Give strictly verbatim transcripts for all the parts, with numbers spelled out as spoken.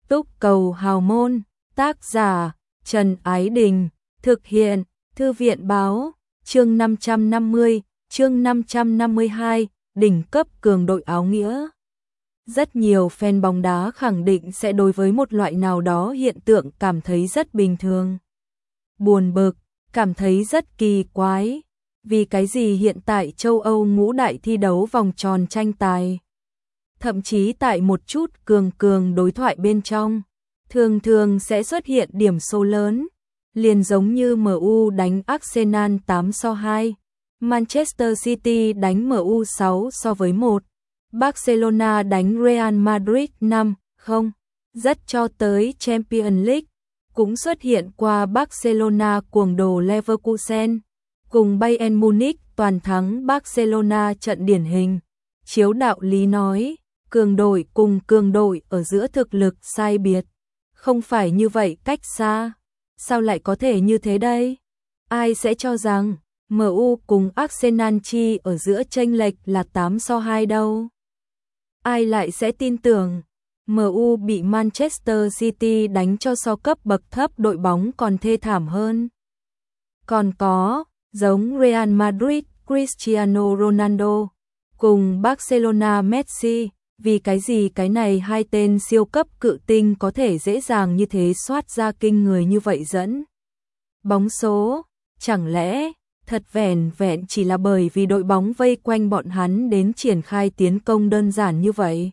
Túc Cầu Hào Môn, tác giả Trần Ái Đình, thực hiện Thư viện Báo, chương năm trăm năm mươi, chương năm trăm năm mươi hai, đỉnh cấp cường đội áo nghĩa. Rất nhiều fan bóng đá khẳng định sẽ đối với một loại nào đó hiện tượng cảm thấy rất bình thường. Buồn bực, cảm thấy rất kỳ quái. Vì cái gì hiện tại châu Âu ngũ đại thi đấu vòng tròn tranh tài, thậm chí tại một chút cường cường đối thoại bên trong, thường thường sẽ xuất hiện điểm số lớn, liền giống như em u đánh Arsenal tám so hai, Manchester City đánh em u sáu so với một, Barcelona đánh Real Madrid năm không, rất cho tới Champions League, cũng xuất hiện qua Barcelona cuồng đồ Leverkusen, cùng Bayern Munich toàn thắng Barcelona trận điển hình. Chiếu đạo lý nói, cường đội cùng cường đội ở giữa thực lực sai biệt, không phải như vậy cách xa, sao lại có thể như thế đây? Ai sẽ cho rằng em u cùng Arsenal chi ở giữa chênh lệch là tám so hai đâu? Ai lại sẽ tin tưởng em u bị Manchester City đánh cho so cấp bậc thấp đội bóng còn thê thảm hơn? Còn có, giống Real Madrid, Cristiano Ronaldo, cùng Barcelona Messi, vì cái gì cái này hai tên siêu cấp cự tinh có thể dễ dàng như thế soát ra kinh người như vậy dẫn bóng số, chẳng lẽ thật vẻn vẹn chỉ là bởi vì đội bóng vây quanh bọn hắn đến triển khai tiến công đơn giản như vậy?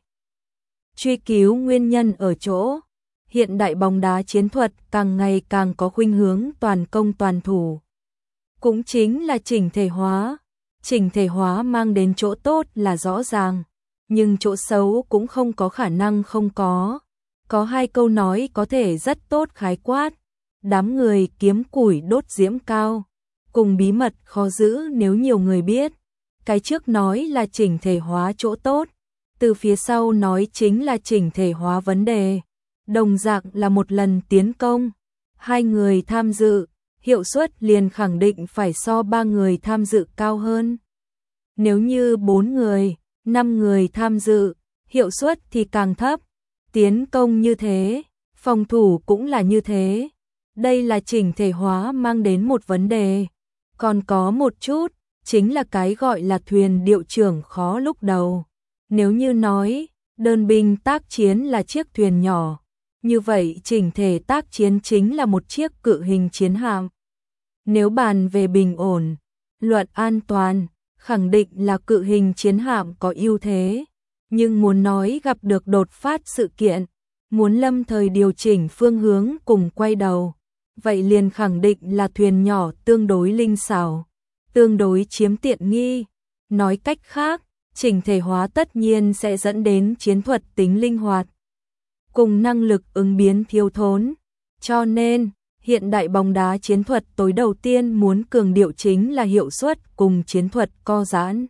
Truy cứu nguyên nhân ở chỗ, hiện đại bóng đá chiến thuật càng ngày càng có khuynh hướng toàn công toàn thủ. Cũng chính là chỉnh thể hóa. Chỉnh thể hóa mang đến chỗ tốt là rõ ràng, nhưng chỗ xấu cũng không có khả năng không có. Có hai câu nói có thể rất tốt khái quát: đám người kiếm củi đốt diễm cao, cùng bí mật khó giữ nếu nhiều người biết. Cái trước nói là chỉnh thể hóa chỗ tốt, từ phía sau nói chính là chỉnh thể hóa vấn đề. Đồng dạng là một lần tiến công, hai người tham dự, hiệu suất liền khẳng định phải so ba người tham dự cao hơn. Nếu như bốn người, năm người tham dự, hiệu suất thì càng thấp. Tiến công như thế, phòng thủ cũng là như thế. Đây là chỉnh thể hóa mang đến một vấn đề. Còn có một chút, chính là cái gọi là thuyền điệu trưởng khó lúc đầu. Nếu như nói, đơn binh tác chiến là chiếc thuyền nhỏ, như vậy chỉnh thể tác chiến chính là một chiếc cự hình chiến hạm. Nếu bàn về bình ổn, luận an toàn, khẳng định là cự hình chiến hạm có ưu thế, nhưng muốn nói gặp được đột phát sự kiện, muốn lâm thời điều chỉnh phương hướng cùng quay đầu, vậy liền khẳng định là thuyền nhỏ tương đối linh xảo, tương đối chiếm tiện nghi. Nói cách khác, chỉnh thể hóa tất nhiên sẽ dẫn đến chiến thuật tính linh hoạt, cùng năng lực ứng biến thiếu thốn. Cho nên, hiện đại bóng đá chiến thuật tối đầu tiên muốn cường điệu chính là hiệu suất cùng chiến thuật co giãn.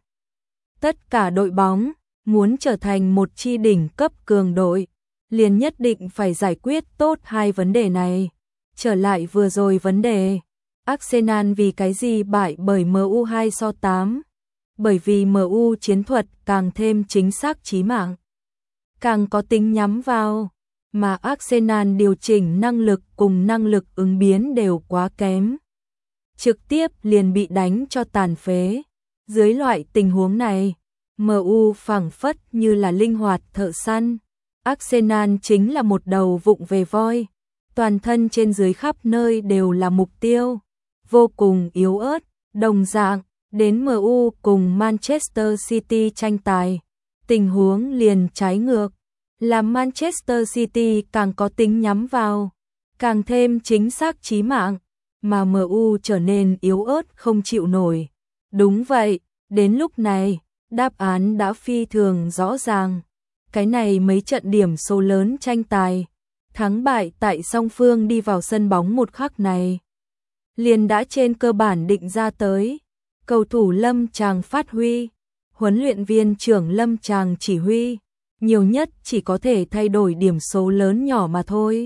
Tất cả đội bóng muốn trở thành một chi đỉnh cấp cường đội, liền nhất định phải giải quyết tốt hai vấn đề này. Trở lại vừa rồi vấn đề, Arsenal vì cái gì bại bởi em u hai so tám? Bởi vì em u chiến thuật càng thêm chính xác chí mạng, càng có tính nhắm vào, mà Arsenal điều chỉnh năng lực cùng năng lực ứng biến đều quá kém, trực tiếp liền bị đánh cho tàn phế. Dưới loại tình huống này, em u phảng phất như là linh hoạt thợ săn, Arsenal chính là một đầu vụng về voi, toàn thân trên dưới khắp nơi đều là mục tiêu, vô cùng yếu ớt. Đồng dạng, đến em u cùng Manchester City tranh tài, tình huống liền trái ngược, là Manchester City càng có tính nhắm vào, càng thêm chính xác chí mạng, mà em u trở nên yếu ớt không chịu nổi. Đúng vậy, đến lúc này, đáp án đã phi thường rõ ràng. Cái này mấy trận điểm số lớn tranh tài, thắng bại tại song phương đi vào sân bóng một khắc này, liền đã trên cơ bản định ra tới. Cầu thủ lâm tràng phát huy, huấn luyện viên trưởng lâm tràng chỉ huy, nhiều nhất chỉ có thể thay đổi điểm số lớn nhỏ mà thôi.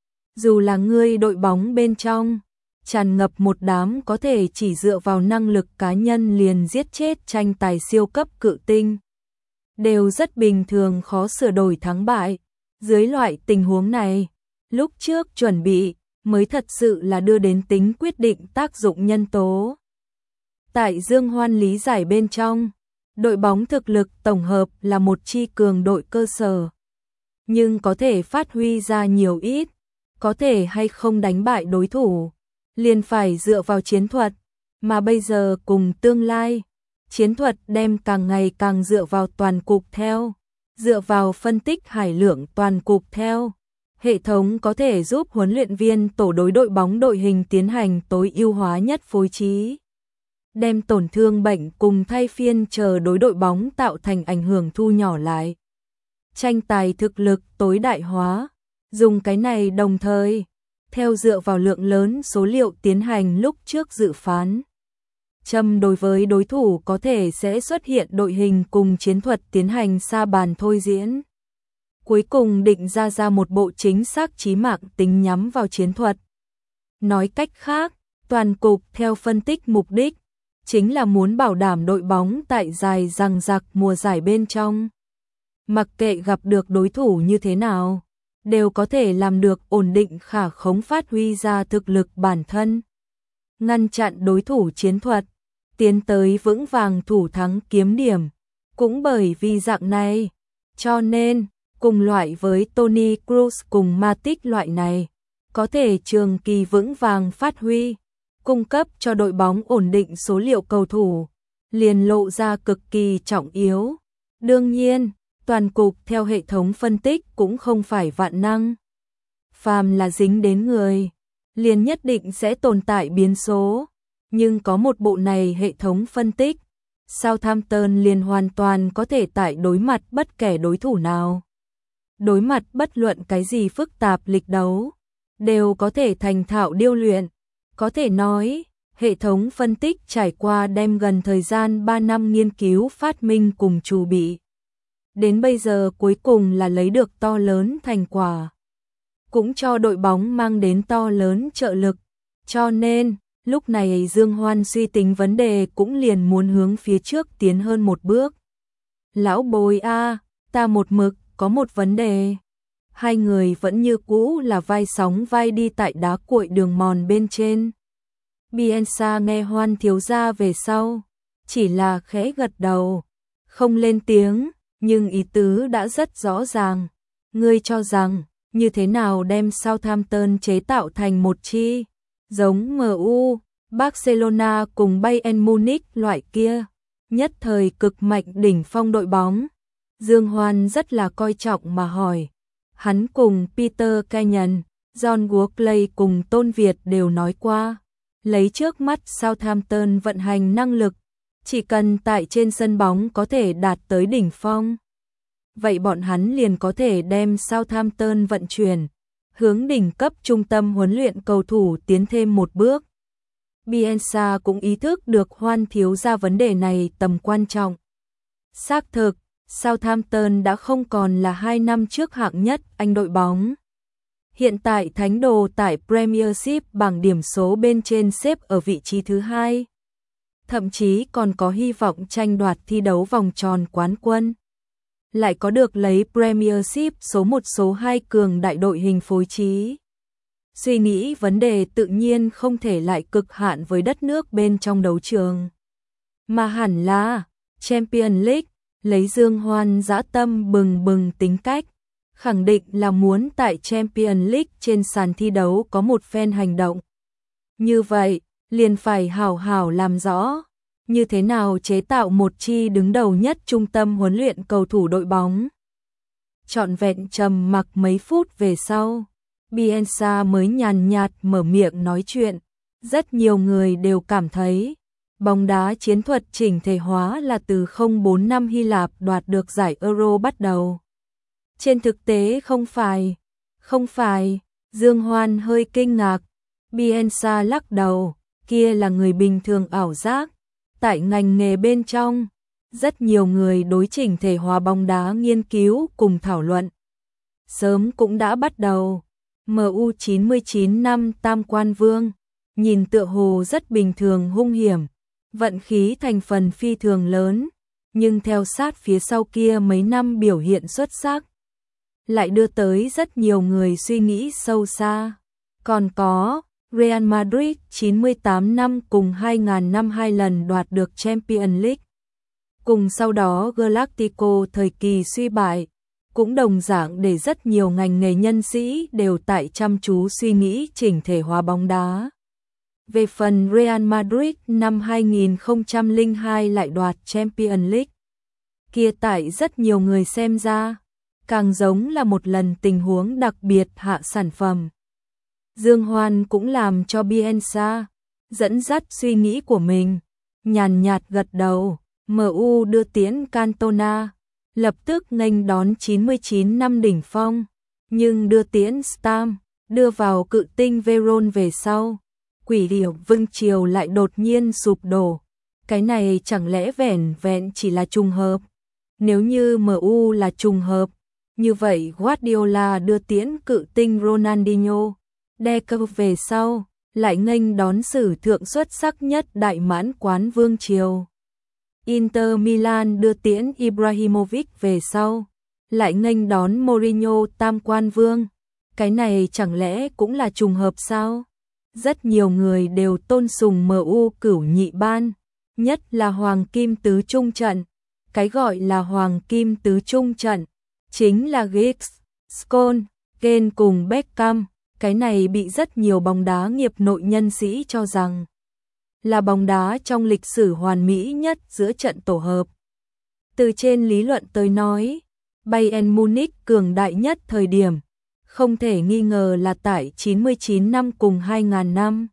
Dù là người đội bóng bên trong, tràn ngập một đám có thể chỉ dựa vào năng lực cá nhân liền giết chết tranh tài siêu cấp cự tinh, đều rất bình thường khó sửa đổi thắng bại. Dưới loại tình huống này, lúc trước chuẩn bị mới thật sự là đưa đến tính quyết định tác dụng nhân tố. Tại Dương Hoan lý giải bên trong, đội bóng thực lực tổng hợp là một chi cường đội cơ sở, nhưng có thể phát huy ra nhiều ít, có thể hay không đánh bại đối thủ, liền phải dựa vào chiến thuật, mà bây giờ cùng tương lai, chiến thuật đem càng ngày càng dựa vào toàn cục theo, dựa vào phân tích hải lượng toàn cục theo. Hệ thống có thể giúp huấn luyện viên tổ đối đội bóng đội hình tiến hành tối ưu hóa nhất phối trí, đem tổn thương bệnh cùng thay phiên chờ đối đội bóng tạo thành ảnh hưởng thu nhỏ lại. Tranh tài thực lực tối đại hóa, dùng cái này đồng thời, theo dựa vào lượng lớn số liệu tiến hành lúc trước dự phán. Châm đối với đối thủ có thể sẽ xuất hiện đội hình cùng chiến thuật tiến hành sa bàn thôi diễn. Cuối cùng định ra ra một bộ chính xác chí mạng tính nhắm vào chiến thuật. Nói cách khác, toàn cục theo phân tích mục đích, chính là muốn bảo đảm đội bóng tại dài dằng dặc mùa giải bên trong. Mặc kệ gặp được đối thủ như thế nào, đều có thể làm được ổn định khả khống phát huy ra thực lực bản thân. Ngăn chặn đối thủ chiến thuật, tiến tới vững vàng thủ thắng kiếm điểm. Cũng bởi vì dạng này, cho nên, cùng loại với Toni Kroos cùng Matic loại này, có thể trường kỳ vững vàng phát huy, cung cấp cho đội bóng ổn định số liệu cầu thủ, liền lộ ra cực kỳ trọng yếu. Đương nhiên, toàn cục theo hệ thống phân tích cũng không phải vạn năng. Phàm là dính đến người, liền nhất định sẽ tồn tại biến số, nhưng có một bộ này hệ thống phân tích, Southampton liền hoàn toàn có thể tại đối mặt bất kể đối thủ nào. Đối mặt bất luận cái gì phức tạp lịch đấu, đều có thể thành thạo điêu luyện. Có thể nói, hệ thống phân tích trải qua đem gần thời gian ba năm nghiên cứu phát minh cùng chuẩn bị. Đến bây giờ cuối cùng là lấy được to lớn thành quả. Cũng cho đội bóng mang đến to lớn trợ lực. Cho nên, lúc này Dương Hoan suy tính vấn đề cũng liền muốn hướng phía trước tiến hơn một bước. Lão bối a, ta một mực có một vấn đề. Hai người vẫn như cũ là vai sóng vai đi tại đá cuội đường mòn bên trên. Bielsa nghe Hoan thiếu gia về sau, chỉ là khẽ gật đầu, không lên tiếng, nhưng ý tứ đã rất rõ ràng. Ngươi cho rằng, như thế nào đem Southampton chế tạo thành một chi, giống em u, Barcelona cùng Bayern Munich loại kia, nhất thời cực mạnh đỉnh phong đội bóng. Dương Hoan rất là coi trọng mà hỏi. Hắn cùng Peter Kenyon, John Workley cùng Tôn Việt đều nói qua, lấy trước mắt Southampton vận hành năng lực, chỉ cần tại trên sân bóng có thể đạt tới đỉnh phong. Vậy bọn hắn liền có thể đem Southampton vận chuyển, hướng đỉnh cấp trung tâm huấn luyện cầu thủ tiến thêm một bước. Bielsa cũng ý thức được Hoan thiếu gia vấn đề này tầm quan trọng. Xác thực, Southampton đã không còn là hai năm trước hạng nhất Anh đội bóng. Hiện tại thánh đồ tại Premiership bảng điểm số bên trên xếp ở vị trí thứ hai. Thậm chí còn có hy vọng tranh đoạt thi đấu vòng tròn quán quân. Lại có được lấy Premiership số một số hai cường đại đội hình phối trí. Suy nghĩ vấn đề tự nhiên không thể lại cực hạn với đất nước bên trong đấu trường. Mà hẳn là Champions League. Lấy Dương Hoan dã tâm bừng bừng tính cách, khẳng định là muốn tại Champions League trên sàn thi đấu có một phen hành động. Như vậy, liền phải hảo hảo làm rõ, như thế nào chế tạo một chi đứng đầu nhất trung tâm huấn luyện cầu thủ đội bóng. Trọn vẹn trầm mặc mấy phút về sau, Bielsa mới nhàn nhạt mở miệng nói chuyện. Rất nhiều người đều cảm thấy bóng đá chiến thuật chỉnh thể hóa là từ không bốn năm Hy Lạp đoạt được giải Euro bắt đầu. Trên thực tế không phải, không phải, Dương Hoan hơi kinh ngạc, Bielsa lắc đầu, kia là người bình thường ảo giác. Tại ngành nghề bên trong, rất nhiều người đối chỉnh thể hóa bóng đá nghiên cứu cùng thảo luận. Sớm cũng đã bắt đầu, em u chín mươi chín năm tam quan vương, nhìn tựa hồ rất bình thường hung hiểm. Vận khí thành phần phi thường lớn, nhưng theo sát phía sau kia mấy năm biểu hiện xuất sắc. lại đưa tới rất nhiều người suy nghĩ sâu xa. Còn có Real Madrid chín mươi tám năm cùng hai nghìn năm hai lần đoạt được Champions League. Cùng sau đó Galactico thời kỳ suy bại, cũng đồng dạng để rất nhiều ngành nghề nhân sĩ đều tại chăm chú suy nghĩ chỉnh thể hóa bóng đá. Về phần Real Madrid năm hai nghìn không trăm lẻ hai lại đoạt Champions League, kia tại rất nhiều người xem ra, càng giống là một lần tình huống đặc biệt hạ sản phẩm. Dương Hoan cũng làm cho Bielsa dẫn dắt suy nghĩ của mình, nhàn nhạt gật đầu, em u đưa tiễn Cantona, lập tức nghênh đón chín mươi chín năm đỉnh phong, nhưng đưa tiễn Stam, đưa vào cự tinh Veron về sau, quỷ điểu vương triều lại đột nhiên sụp đổ. Cái này chẳng lẽ vẻn vẹn chỉ là trùng hợp? Nếu như em u là trùng hợp, như vậy Guardiola đưa tiễn cự tinh Ronaldinho, Deco về sau, lại nghênh đón sử thượng xuất sắc nhất đại mãn quán vương triều. Inter Milan đưa tiễn Ibrahimovic về sau, lại nghênh đón Mourinho tam quan vương. Cái này chẳng lẽ cũng là trùng hợp sao? Rất nhiều người đều tôn sùng em u cửu nhị ban, nhất là Hoàng Kim Tứ Trung trận. Cái gọi là Hoàng Kim Tứ Trung trận, chính là Giggs, Scholes, Kane cùng Beckham. Cái này bị rất nhiều bóng đá nghiệp nội nhân sĩ cho rằng là bóng đá trong lịch sử hoàn mỹ nhất giữa trận tổ hợp. Từ trên lý luận tới nói, Bayern Munich cường đại nhất thời điểm, không thể nghi ngờ là tại chín mươi chín năm cùng hai nghìn năm.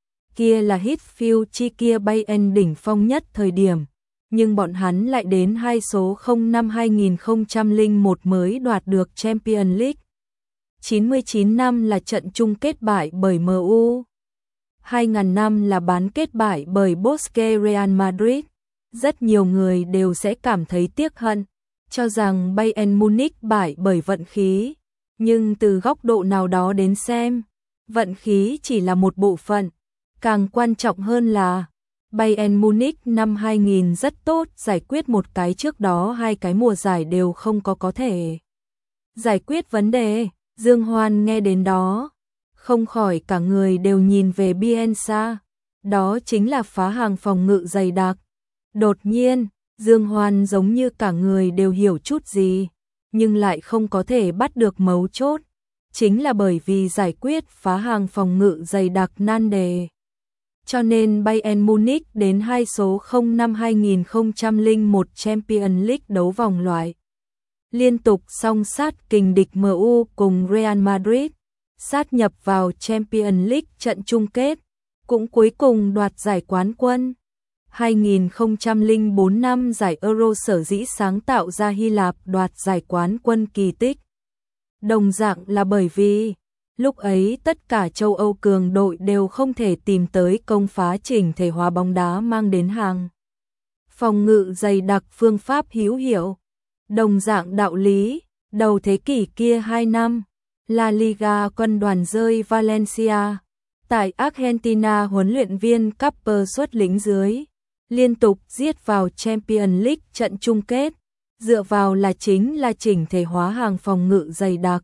Kia là Hitfield chi kia Bayern đỉnh phong nhất thời điểm, nhưng bọn hắn lại đến hai số không năm hai nghìn không trăm lẻ một mới đoạt được Champions League. chín mươi chín năm là trận chung kết bại bởi em u. hai nghìn năm là bán kết bại bởi Bosque Real Madrid. Rất nhiều người đều sẽ cảm thấy tiếc hận, cho rằng Bayern Munich bại bởi vận khí. Nhưng từ góc độ nào đó đến xem, vận khí chỉ là một bộ phận. Càng quan trọng hơn là Bayern Munich năm hai nghìn rất tốt giải quyết một cái trước đó hai cái mùa giải đều không có có thể giải quyết vấn đề. Dương Hoan nghe đến đó, không khỏi cả người đều nhìn về Bielsa, đó chính là phá hàng phòng ngự dày đặc. Đột nhiên, Dương Hoan giống như cả người đều hiểu chút gì, nhưng lại không có thể bắt được mấu chốt, chính là bởi vì giải quyết phá hàng phòng ngự dày đặc nan đề. Cho nên Bayern Munich đến hai số không năm hai nghìn không trăm lẻ một Champions League đấu vòng loại. Liên tục song sát kình địch em u cùng Real Madrid, sát nhập vào Champions League trận chung kết, cũng cuối cùng đoạt giải quán quân. hai nghìn không trăm lẻ bốn năm giải Euro sở dĩ sáng tạo ra Hy Lạp đoạt giải quán quân kỳ tích. Đồng dạng là bởi vì, lúc ấy tất cả châu Âu cường đội đều không thể tìm tới công phá chỉnh thể hóa bóng đá mang đến hàng phòng ngự dày đặc phương pháp hữu hiệu. Đồng dạng đạo lý, đầu thế kỷ kia hai năm, La Liga quân đoàn rơi Valencia, tại Argentina huấn luyện viên Capper xuất lĩnh dưới, liên tục giết vào Champions League trận chung kết, dựa vào là chính là chỉnh thể hóa hàng phòng ngự dày đặc.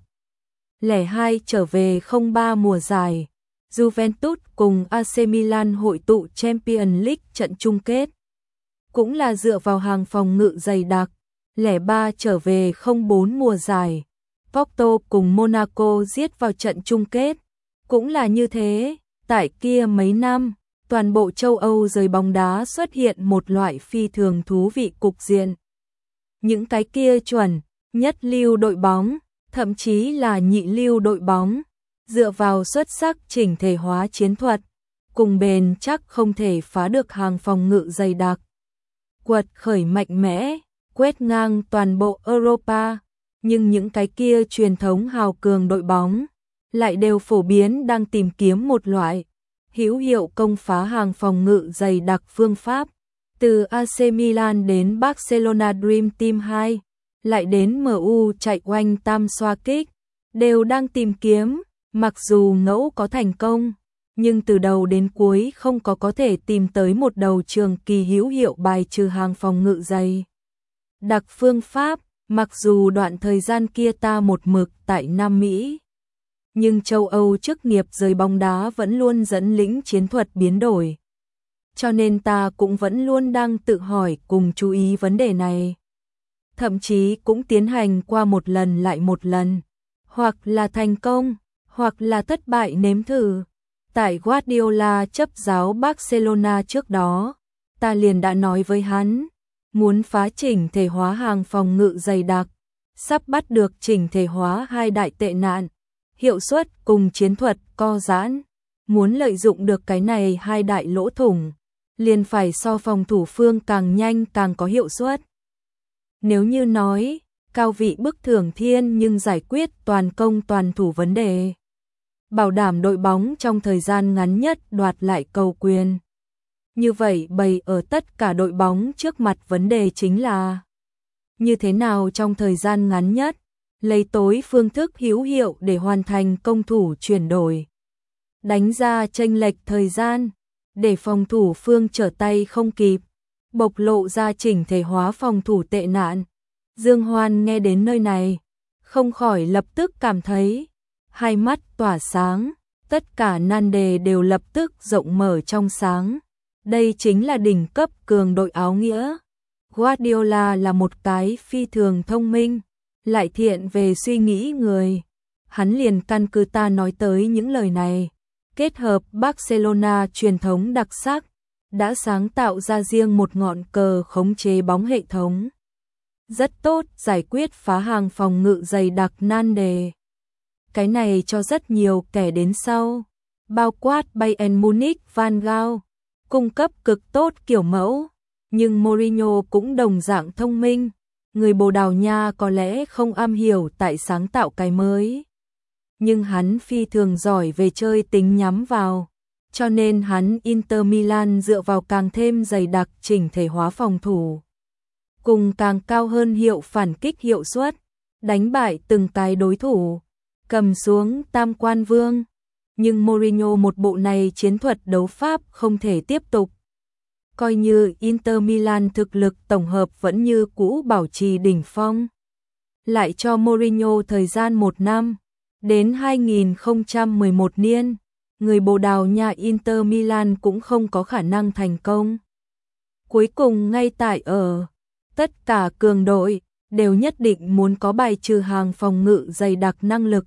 lẻ hai trở về không ba mùa giải, Juventus cùng a xê Milan hội tụ Champions League trận chung kết, cũng là dựa vào hàng phòng ngự dày đặc. lẻ ba trở về không bốn mùa giải, Porto cùng Monaco giết vào trận chung kết, cũng là như thế. Tại kia mấy năm, toàn bộ châu Âu giới bóng đá xuất hiện một loại phi thường thú vị cục diện. Những cái kia chuẩn, nhất lưu đội bóng, thậm chí là nhị lưu đội bóng, dựa vào xuất sắc chỉnh thể hóa chiến thuật, cùng bền chắc không thể phá được hàng phòng ngự dày đặc, quật khởi mạnh mẽ, quét ngang toàn bộ Europa, nhưng những cái kia truyền thống hào cường đội bóng lại đều phổ biến đang tìm kiếm một loại hữu hiệu công phá hàng phòng ngự dày đặc phương pháp. Từ a xê Milan đến Barcelona Dream Team hai, lại đến em u chạy oanh tam xoa kích, đều đang tìm kiếm, mặc dù ngẫu có thành công, nhưng từ đầu đến cuối không có có thể tìm tới một đầu trường kỳ hữu hiệu bài trừ hàng phòng ngự dày đặc phương pháp. Mặc dù đoạn thời gian kia ta một mực tại Nam Mỹ, nhưng châu Âu chức nghiệp giới bóng đá vẫn luôn dẫn lĩnh chiến thuật biến đổi. Cho nên ta cũng vẫn luôn đang tự hỏi cùng chú ý vấn đề này. Thậm chí cũng tiến hành qua một lần lại một lần. Hoặc là thành công, hoặc là thất bại nếm thử. Tại Guardiola chấp giáo Barcelona trước đó, ta liền đã nói với hắn, muốn phá chỉnh thể hóa hàng phòng ngự dày đặc, sắp bắt được chỉnh thể hóa hai đại tệ nạn, hiệu suất cùng chiến thuật co giãn. Muốn lợi dụng được cái này hai đại lỗ thủng, liền phải so phòng thủ phương càng nhanh càng có hiệu suất. Nếu như nói, cao vị bức thưởng thiên nhưng giải quyết toàn công toàn thủ vấn đề, bảo đảm đội bóng trong thời gian ngắn nhất đoạt lại cầu quyền. Như vậy bày ở tất cả đội bóng trước mặt vấn đề chính là như thế nào trong thời gian ngắn nhất, lấy tối phương thức hữu hiệu để hoàn thành công thủ chuyển đổi. Đánh ra chênh lệch thời gian, để phòng thủ phương trở tay không kịp, bộc lộ ra chỉnh thể hóa phòng thủ tệ nạn. Dương Hoan nghe đến nơi này, không khỏi lập tức cảm thấy hai mắt tỏa sáng, tất cả nan đề đều lập tức rộng mở trong sáng. Đây chính là đỉnh cấp cường đội áo nghĩa. Guardiola là một cái phi thường thông minh, lại thiện về suy nghĩ người. Hắn liền căn cứ ta nói tới những lời này, kết hợp Barcelona truyền thống đặc sắc, đã sáng tạo ra riêng một ngọn cờ khống chế bóng hệ thống. Rất tốt giải quyết phá hàng phòng ngự dày đặc nan đề. Cái này cho rất nhiều kẻ đến sau, bao quát Bayern Munich, Van Gaal, cung cấp cực tốt kiểu mẫu. Nhưng Mourinho cũng đồng dạng thông minh, người Bồ Đào Nha có lẽ không am hiểu tại sáng tạo cái mới. Nhưng hắn phi thường giỏi về chơi tính nhắm vào, cho nên hắn Inter Milan dựa vào càng thêm dày đặc chỉnh thể hóa phòng thủ, cùng càng cao hơn hiệu phản kích hiệu suất, đánh bại từng cái đối thủ, cầm xuống tam quan vương. Nhưng Mourinho một bộ này chiến thuật đấu pháp không thể tiếp tục. Coi như Inter Milan thực lực tổng hợp vẫn như cũ bảo trì đỉnh phong, lại cho Mourinho thời gian một năm, đến hai nghìn không trăm mười một niên, người Bồ Đào Nha Inter Milan cũng không có khả năng thành công. Cuối cùng ngay tại ở, tất cả cường đội đều nhất định muốn có bài trừ hàng phòng ngự dày đặc năng lực,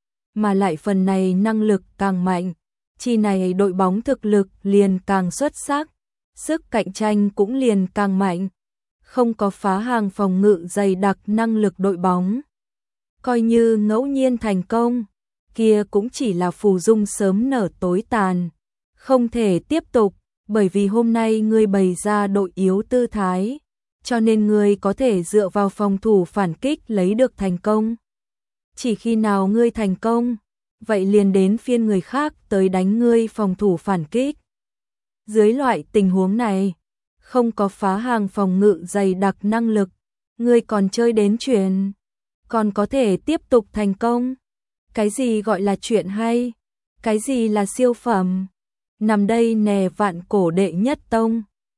mà lại phần này năng lực càng mạnh, chi này đội bóng thực lực liền càng xuất sắc, sức cạnh tranh cũng liền càng mạnh. Không có phá hàng phòng ngự dày đặc năng lực đội bóng, coi như ngẫu nhiên thành công, kia cũng chỉ là phù dung sớm nở tối tàn, không thể tiếp tục, bởi vì hôm nay ngươi bày ra đội yếu tư thái, cho nên ngươi có thể dựa vào phòng thủ phản kích lấy được thành công. Chỉ khi nào ngươi thành công, vậy liền đến phiên người khác tới đánh ngươi phòng thủ phản kích. Dưới loại tình huống này, không có phá hàng phòng ngự dày đặc năng lực, ngươi còn chơi đến chuyện, còn có thể tiếp tục thành công. Cái gì gọi là chuyện hay? Cái gì là siêu phẩm? Nằm đây nè vạn cổ đệ nhất tông.